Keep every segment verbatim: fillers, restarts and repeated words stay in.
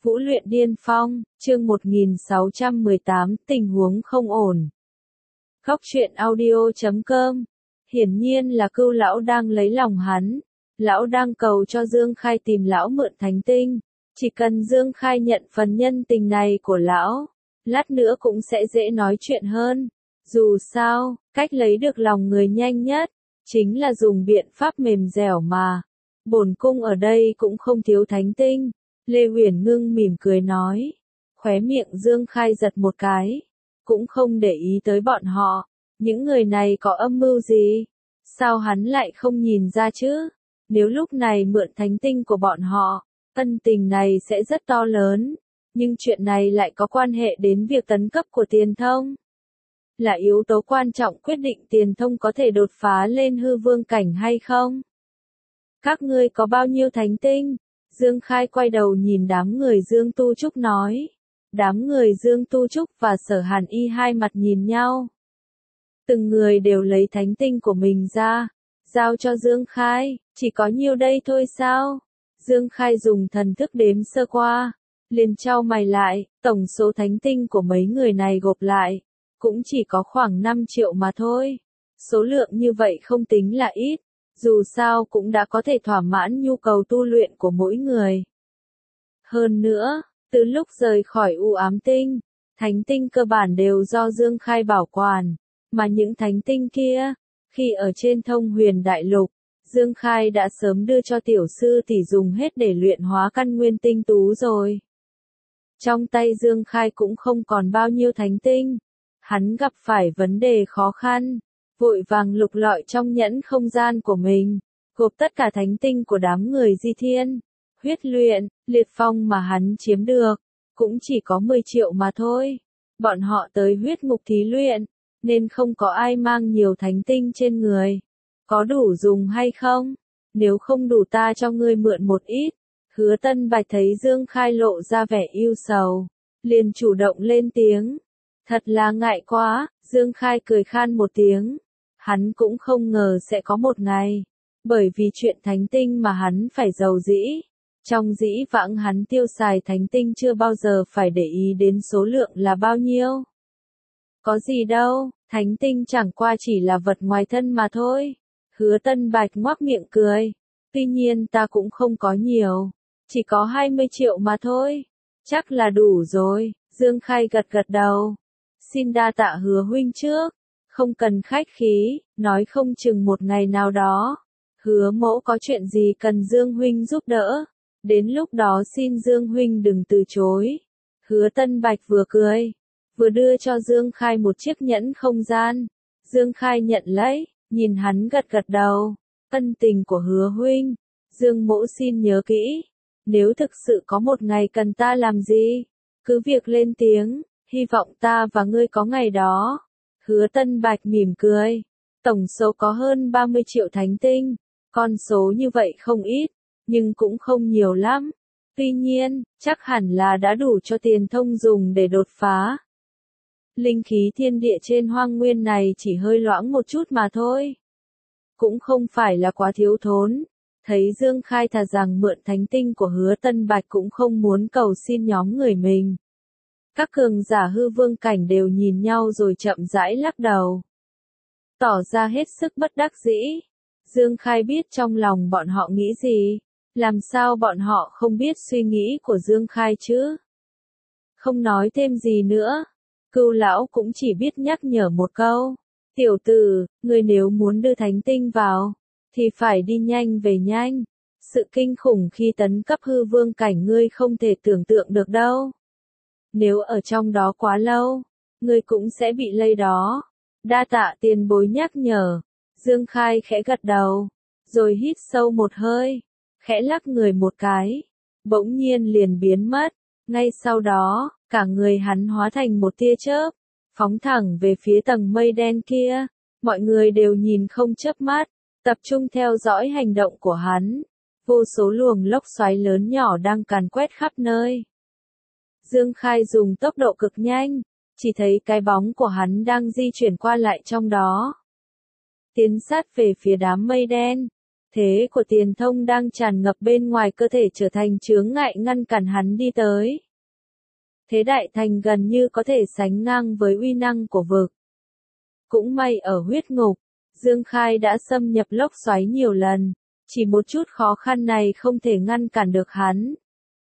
Vũ luyện điên phong, chương một nghìn sáu trăm mười tám, tình huống không ổn. Góc truyện audio chấm com. Hiển nhiên là Cưu lão đang lấy lòng hắn. Lão đang cầu cho Dương Khai tìm lão mượn thánh tinh. Chỉ cần Dương Khai nhận phần nhân tình này của lão, lát nữa cũng sẽ dễ nói chuyện hơn. Dù sao, cách lấy được lòng người nhanh nhất, chính là dùng biện pháp mềm dẻo mà. Bổn cung ở đây cũng không thiếu thánh tinh. Lê Huyền Ngưng mỉm cười nói. Khóe miệng Dương Khai giật một cái. Cũng không để ý tới bọn họ. Những người này có âm mưu gì? Sao hắn lại không nhìn ra chứ? Nếu lúc này mượn thánh tinh của bọn họ, ân tình này sẽ rất to lớn. Nhưng chuyện này lại có quan hệ đến việc tấn cấp của Tiền Thông. Là yếu tố quan trọng quyết định Tiền Thông có thể đột phá lên hư vương cảnh hay không? Các ngươi có bao nhiêu thánh tinh? Dương Khai quay đầu nhìn đám người Dương Tu Trúc nói. Đám người Dương Tu Trúc và Sở Hàn Y hai mặt nhìn nhau. Từng người đều lấy thánh tinh của mình ra, giao cho Dương Khai, chỉ có nhiêu đây thôi sao? Dương Khai dùng thần thức đếm sơ qua, liền chau mày lại, tổng số thánh tinh của mấy người này gộp lại, cũng chỉ có khoảng năm triệu mà thôi. Số lượng như vậy không tính là ít. Dù sao cũng đã có thể thỏa mãn nhu cầu tu luyện của mỗi người. Hơn nữa, từ lúc rời khỏi u ám tinh, thánh tinh cơ bản đều do Dương Khai bảo quản, mà những thánh tinh kia, khi ở trên Thông Huyền Đại Lục, Dương Khai đã sớm đưa cho tiểu sư tỷ dùng hết để luyện hóa căn nguyên tinh tú rồi. Trong tay Dương Khai cũng không còn bao nhiêu thánh tinh, hắn gặp phải vấn đề khó khăn. Vội vàng lục lọi trong nhẫn không gian của mình, gộp tất cả thánh tinh của đám người Di Thiên, huyết luyện, liệt phong mà hắn chiếm được, cũng chỉ có mười triệu mà thôi. Bọn họ tới huyết ngục thí luyện, nên không có ai mang nhiều thánh tinh trên người. Có đủ dùng hay không? Nếu không đủ ta cho ngươi mượn một ít. Hứa Tân Bạch thấy Dương Khai lộ ra vẻ ưu sầu, liền chủ động lên tiếng. Thật là ngại quá, Dương Khai cười khan một tiếng. Hắn cũng không ngờ sẽ có một ngày, bởi vì chuyện thánh tinh mà hắn phải giàu dĩ. Trong dĩ vãng hắn tiêu xài thánh tinh chưa bao giờ phải để ý đến số lượng là bao nhiêu. Có gì đâu, thánh tinh chẳng qua chỉ là vật ngoài thân mà thôi. Hứa Tân Bạch ngoác miệng cười. Tuy nhiên ta cũng không có nhiều, chỉ có hai mươi triệu mà thôi. Chắc là đủ rồi, Dương Khai gật gật đầu. Xin đa tạ Hứa huynh trước. Không cần khách khí, nói không chừng một ngày nào đó. Hứa mẫu có chuyện gì cần Dương huynh giúp đỡ. Đến lúc đó xin Dương huynh đừng từ chối. Hứa Tân Bạch vừa cười, vừa đưa cho Dương Khai một chiếc nhẫn không gian. Dương Khai nhận lấy, nhìn hắn gật gật đầu. Ân tình của Hứa huynh, Dương mẫu xin nhớ kỹ. Nếu thực sự có một ngày cần ta làm gì, cứ việc lên tiếng, hy vọng ta và ngươi có ngày đó. Hứa Tân Bạch mỉm cười. Tổng số có hơn ba mươi triệu thánh tinh. Con số như vậy không ít, nhưng cũng không nhiều lắm. Tuy nhiên, chắc hẳn là đã đủ cho Tiền Thông dùng để đột phá. Linh khí thiên địa trên hoang nguyên này chỉ hơi loãng một chút mà thôi. Cũng không phải là quá thiếu thốn. Thấy Dương Khai thà rằng mượn thánh tinh của Hứa Tân Bạch cũng không muốn cầu xin nhóm người mình. Các cường giả hư vương cảnh đều nhìn nhau rồi chậm rãi lắc đầu. Tỏ ra hết sức bất đắc dĩ. Dương Khai biết trong lòng bọn họ nghĩ gì. Làm sao bọn họ không biết suy nghĩ của Dương Khai chứ? Không nói thêm gì nữa. Cưu lão cũng chỉ biết nhắc nhở một câu. Tiểu tử, người nếu muốn đưa thánh tinh vào, thì phải đi nhanh về nhanh. Sự kinh khủng khi tấn cấp hư vương cảnh ngươi không thể tưởng tượng được đâu. Nếu ở trong đó quá lâu, ngươi cũng sẽ bị lây đó. Đa tạ tiền bối nhắc nhở. Dương Khai khẽ gật đầu, rồi hít sâu một hơi, khẽ lắc người một cái, bỗng nhiên liền biến mất. Ngay sau đó, cả người hắn hóa thành một tia chớp, phóng thẳng về phía tầng mây đen kia. Mọi người đều nhìn không chớp mắt, tập trung theo dõi hành động của hắn. Vô số luồng lốc xoáy lớn nhỏ đang càn quét khắp nơi. Dương Khai dùng tốc độ cực nhanh, chỉ thấy cái bóng của hắn đang di chuyển qua lại trong đó. Tiến sát về phía đám mây đen, Thế của Tiền Thông đang tràn ngập bên ngoài cơ thể trở thành chướng ngại ngăn cản hắn đi tới. Thế đại thành gần như có thể sánh ngang với uy năng của vực. Cũng may ở huyết ngục, Dương Khai đã xâm nhập lốc xoáy nhiều lần, chỉ một chút khó khăn này không thể ngăn cản được hắn.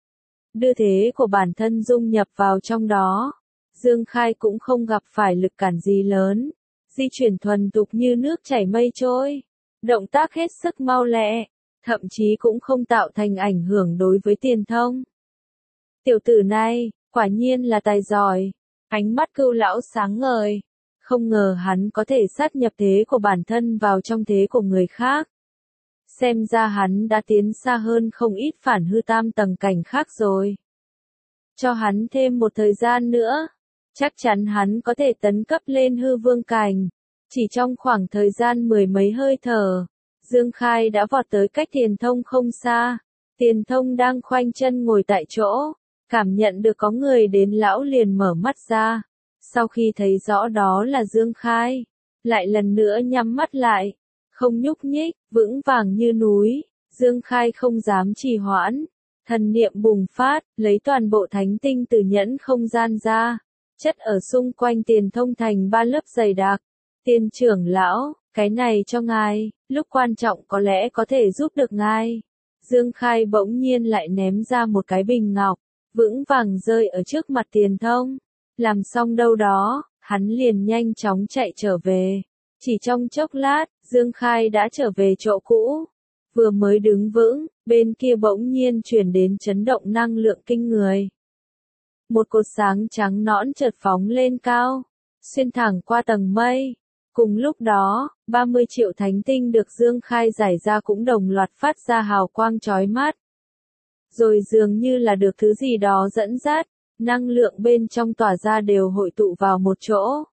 Đưa thế của bản thân dung nhập vào trong đó, Dương Khai cũng không gặp phải lực cản gì lớn, di chuyển thuần tục như nước chảy mây trôi, động tác hết sức mau lẹ, thậm chí cũng không tạo thành ảnh hưởng đối với Tiền Thông. Tiểu tử này, quả nhiên là tài giỏi, ánh mắt Cưu lão sáng ngời, không ngờ hắn có thể sát nhập thế của bản thân vào trong thế của người khác. Xem ra hắn đã tiến xa hơn không ít phản hư tam tầng cảnh khác rồi. Cho hắn thêm một thời gian nữa, chắc chắn hắn có thể tấn cấp lên hư vương cảnh. Chỉ trong khoảng thời gian mười mấy hơi thở, Dương Khai đã vọt tới cách Tiền Thông không xa. Tiền Thông đang khoanh chân ngồi tại chỗ, cảm nhận được có người đến lão liền mở mắt ra. Sau khi thấy rõ đó là Dương Khai, lại lần nữa nhắm mắt lại, không nhúc nhích, vững vàng như núi. Dương Khai không dám trì hoãn, thần niệm bùng phát, lấy toàn bộ thánh tinh từ nhẫn không gian ra, chất ở xung quanh Tiền Thông thành ba lớp dày đặc. Tiền trưởng lão, cái này cho ngài, lúc quan trọng có lẽ có thể giúp được ngài. Dương Khai bỗng nhiên lại ném ra một cái bình ngọc, vững vàng rơi ở trước mặt Tiền Thông. Làm xong đâu đó, hắn liền nhanh chóng chạy trở về. Chỉ trong chốc lát, Dương Khai đã trở về chỗ cũ. Vừa mới đứng vững, bên kia bỗng nhiên truyền đến chấn động năng lượng kinh người. Một cột sáng trắng nõn chợt phóng lên cao, xuyên thẳng qua tầng mây. Cùng lúc đó, ba mươi triệu thánh tinh được Dương Khai giải ra cũng đồng loạt phát ra hào quang chói mắt. Rồi dường như là được thứ gì đó dẫn dắt, năng lượng bên trong tỏa ra đều hội tụ vào một chỗ.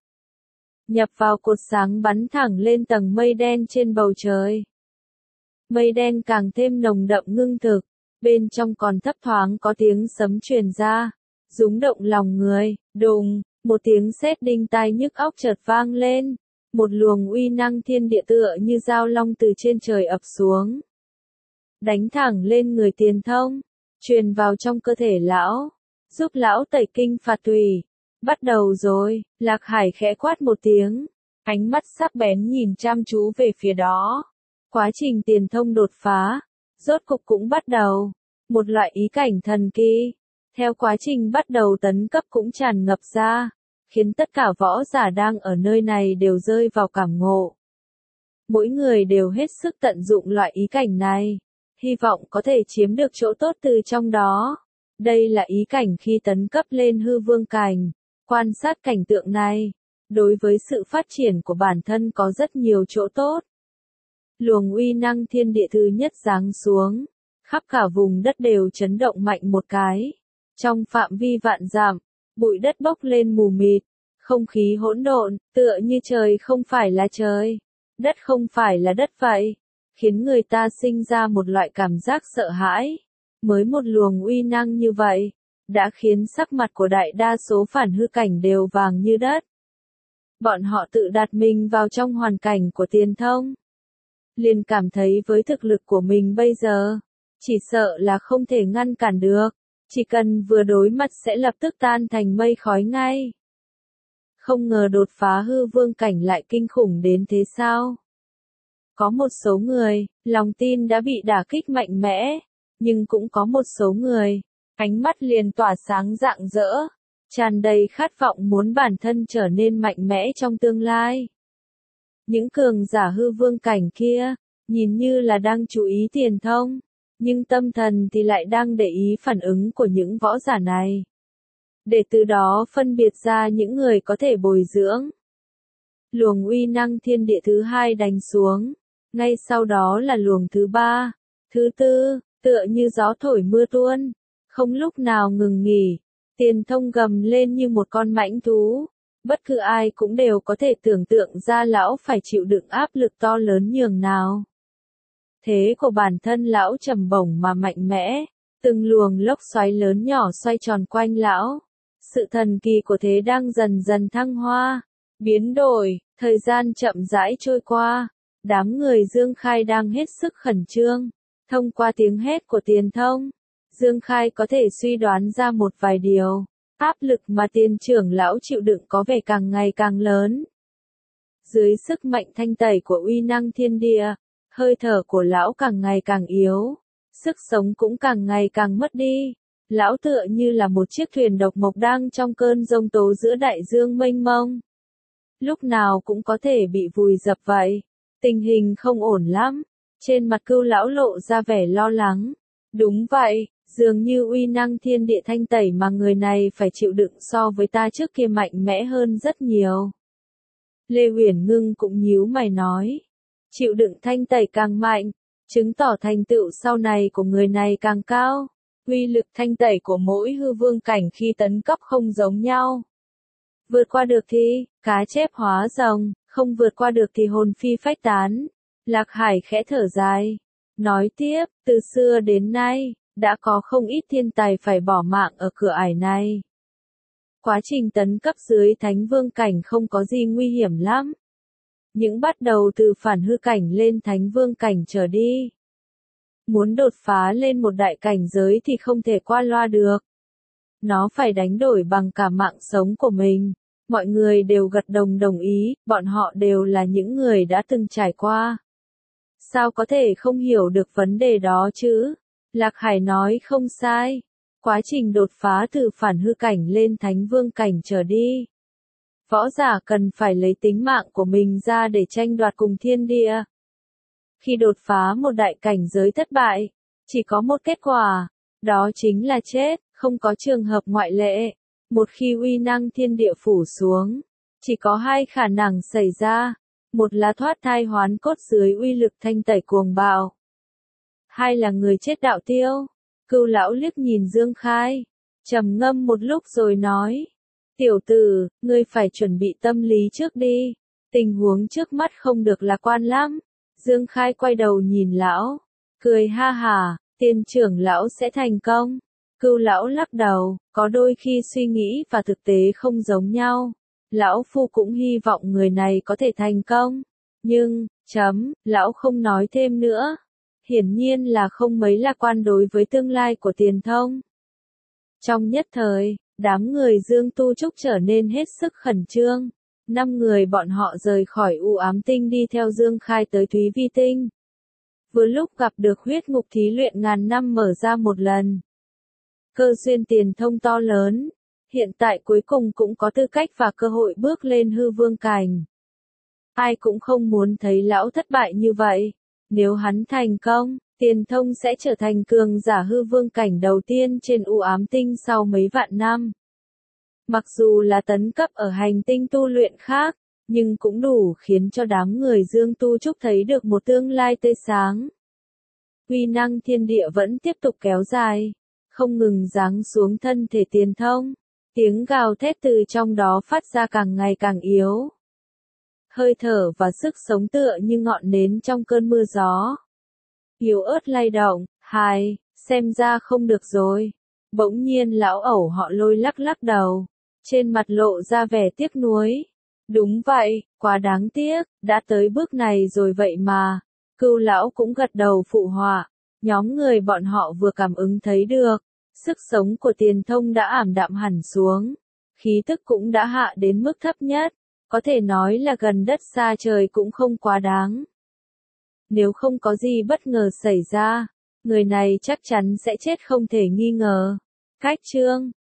Nhập vào cột sáng bắn thẳng lên tầng mây đen trên bầu trời. Mây đen càng thêm nồng đậm ngưng thực, bên trong còn thấp thoáng có tiếng sấm truyền ra, rúng động lòng người. Đùng, một tiếng sét đinh tai nhức óc chợt vang lên. Một luồng uy năng thiên địa tựa như dao long từ trên trời ập xuống. Đánh thẳng lên người Tiền Thông, truyền vào trong cơ thể lão, giúp lão tẩy kinh phạt tùy. Bắt đầu rồi, Lạc Hải khẽ quát một tiếng, ánh mắt sắc bén nhìn chăm chú về phía đó. Quá trình Tiền Thông đột phá, rốt cục cũng bắt đầu. Một loại ý cảnh thần kỳ, theo quá trình bắt đầu tấn cấp cũng tràn ngập ra, khiến tất cả võ giả đang ở nơi này đều rơi vào cảm ngộ. Mỗi người đều hết sức tận dụng loại ý cảnh này, hy vọng có thể chiếm được chỗ tốt từ trong đó. Đây là ý cảnh khi tấn cấp lên hư vương cảnh, quan sát cảnh tượng này, đối với sự phát triển của bản thân có rất nhiều chỗ tốt. Luồng uy năng thiên địa thứ nhất giáng xuống, khắp cả vùng đất đều chấn động mạnh một cái. Trong phạm vi vạn dặm, bụi đất bốc lên mù mịt, không khí hỗn độn, tựa như trời không phải là trời, đất không phải là đất vậy, khiến người ta sinh ra một loại cảm giác sợ hãi. Mới một luồng uy năng như vậy, đã khiến sắc mặt của đại đa số phản hư cảnh đều vàng như đất. Bọn họ tự đặt mình vào trong hoàn cảnh của Tiền Thông, liền cảm thấy với thực lực của mình bây giờ, chỉ sợ là không thể ngăn cản được, chỉ cần vừa đối mặt sẽ lập tức tan thành mây khói ngay. Không ngờ đột phá hư vương cảnh lại kinh khủng đến thế sao? Có một số người, lòng tin đã bị đả kích mạnh mẽ, nhưng cũng có một số người, ánh mắt liền tỏa sáng rạng rỡ, tràn đầy khát vọng muốn bản thân trở nên mạnh mẽ trong tương lai. Những cường giả hư vương cảnh kia, nhìn như là đang chú ý Tiền Thông, nhưng tâm thần thì lại đang để ý phản ứng của những võ giả này, để từ đó phân biệt ra những người có thể bồi dưỡng. Luồng uy năng thiên địa thứ hai đánh xuống, ngay sau đó là luồng thứ ba, thứ tư, tựa như gió thổi mưa tuôn, không lúc nào ngừng nghỉ. Tiền Thông gầm lên như một con mãnh thú, bất cứ ai cũng đều có thể tưởng tượng ra lão phải chịu đựng áp lực to lớn nhường nào. Thế của bản thân lão trầm bổng mà mạnh mẽ, từng luồng lốc xoáy lớn nhỏ xoay tròn quanh lão. Sự thần kỳ của thế đang dần dần thăng hoa, biến đổi, thời gian chậm rãi trôi qua. Đám người Dương Khai đang hết sức khẩn trương. Thông qua tiếng hét của Tiền Thông, Dương Khai có thể suy đoán ra một vài điều. Áp lực mà Tiền trưởng lão chịu đựng có vẻ càng ngày càng lớn. Dưới sức mạnh thanh tẩy của uy năng thiên địa, hơi thở của lão càng ngày càng yếu, sức sống cũng càng ngày càng mất đi. Lão tựa như là một chiếc thuyền độc mộc đang trong cơn giông tố giữa đại dương mênh mông. Lúc nào cũng có thể bị vùi dập vậy. Tình hình không ổn lắm. Trên mặt Cưu lão lộ ra vẻ lo lắng. Đúng vậy, dường như uy năng thiên địa thanh tẩy mà người này phải chịu đựng so với ta trước kia mạnh mẽ hơn rất nhiều. Lê Huyền Ngưng cũng nhíu mày nói. Chịu đựng thanh tẩy càng mạnh, chứng tỏ thành tựu sau này của người này càng cao. Uy lực thanh tẩy của mỗi hư vương cảnh khi tấn cấp không giống nhau. Vượt qua được thì, cá chép hóa rồng, không vượt qua được thì hồn phi phách tán. Lạc Hải khẽ thở dài. Nói tiếp, từ xưa đến nay, đã có không ít thiên tài phải bỏ mạng ở cửa ải này. Quá trình tấn cấp dưới thánh vương cảnh không có gì nguy hiểm lắm. Những bắt đầu từ phản hư cảnh lên thánh vương cảnh trở đi. Muốn đột phá lên một đại cảnh giới thì không thể qua loa được. Nó phải đánh đổi bằng cả mạng sống của mình. Mọi người đều gật đồng đồng ý, bọn họ đều là những người đã từng trải qua. Sao có thể không hiểu được vấn đề đó chứ? Lạc Hải nói không sai. Quá trình đột phá từ phản hư cảnh lên thánh vương cảnh trở đi. Võ giả cần phải lấy tính mạng của mình ra để tranh đoạt cùng thiên địa. Khi đột phá một đại cảnh giới thất bại, chỉ có một kết quả, đó chính là chết, không có trường hợp ngoại lệ. Một khi uy năng thiên địa phủ xuống, chỉ có hai khả năng xảy ra, một là thoát thai hoán cốt dưới uy lực thanh tẩy cuồng bạo, hai là người chết đạo tiêu. Cưu lão liếc nhìn Dương Khai, trầm ngâm một lúc rồi nói, tiểu tử, ngươi phải chuẩn bị tâm lý trước đi, tình huống trước mắt không được lạc quan lắm. Dương Khai quay đầu nhìn lão, cười ha hả, Tiền trưởng lão sẽ thành công. Cưu lão lắc đầu, có đôi khi suy nghĩ và thực tế không giống nhau. Lão phu cũng hy vọng người này có thể thành công. Nhưng, chấm, lão không nói thêm nữa. Hiển nhiên là không mấy lạc quan đối với tương lai của Tiền Thông. Trong nhất thời, đám người Dương Tu Trúc trở nên hết sức khẩn trương. Năm người bọn họ rời khỏi U Ám Tinh đi theo Dương Khai tới Thúy Vi Tinh. Vừa lúc gặp được huyết ngục thí luyện ngàn năm mở ra một lần. Cơ duyên Tiền Thông to lớn, hiện tại cuối cùng cũng có tư cách và cơ hội bước lên hư vương cảnh. Ai cũng không muốn thấy lão thất bại như vậy. Nếu hắn thành công, Tiền Thông sẽ trở thành cường giả hư vương cảnh đầu tiên trên U Ám Tinh sau mấy vạn năm. Mặc dù là tấn cấp ở hành tinh tu luyện khác, nhưng cũng đủ khiến cho đám người Dương Tu Trúc thấy được một tương lai tươi sáng. Uy năng thiên địa vẫn tiếp tục kéo dài, không ngừng giáng xuống thân thể Tiền Thông. Tiếng gào thét từ trong đó phát ra càng ngày càng yếu. Hơi thở và sức sống tựa như ngọn nến trong cơn mưa gió. Yếu ớt lay động, hài, xem ra không được rồi. Bỗng nhiên lão ẩu họ Lôi lắc lắc đầu, trên mặt lộ ra vẻ tiếc nuối. Đúng vậy, quá đáng tiếc, đã tới bước này rồi vậy mà. Cưu lão cũng gật đầu phụ họa. Nhóm người bọn họ vừa cảm ứng thấy được, sức sống của Tiền Thông đã ảm đạm hẳn xuống. Khí tức cũng đã hạ đến mức thấp nhất, có thể nói là gần đất xa trời cũng không quá đáng. Nếu không có gì bất ngờ xảy ra, người này chắc chắn sẽ chết không thể nghi ngờ. Cách chương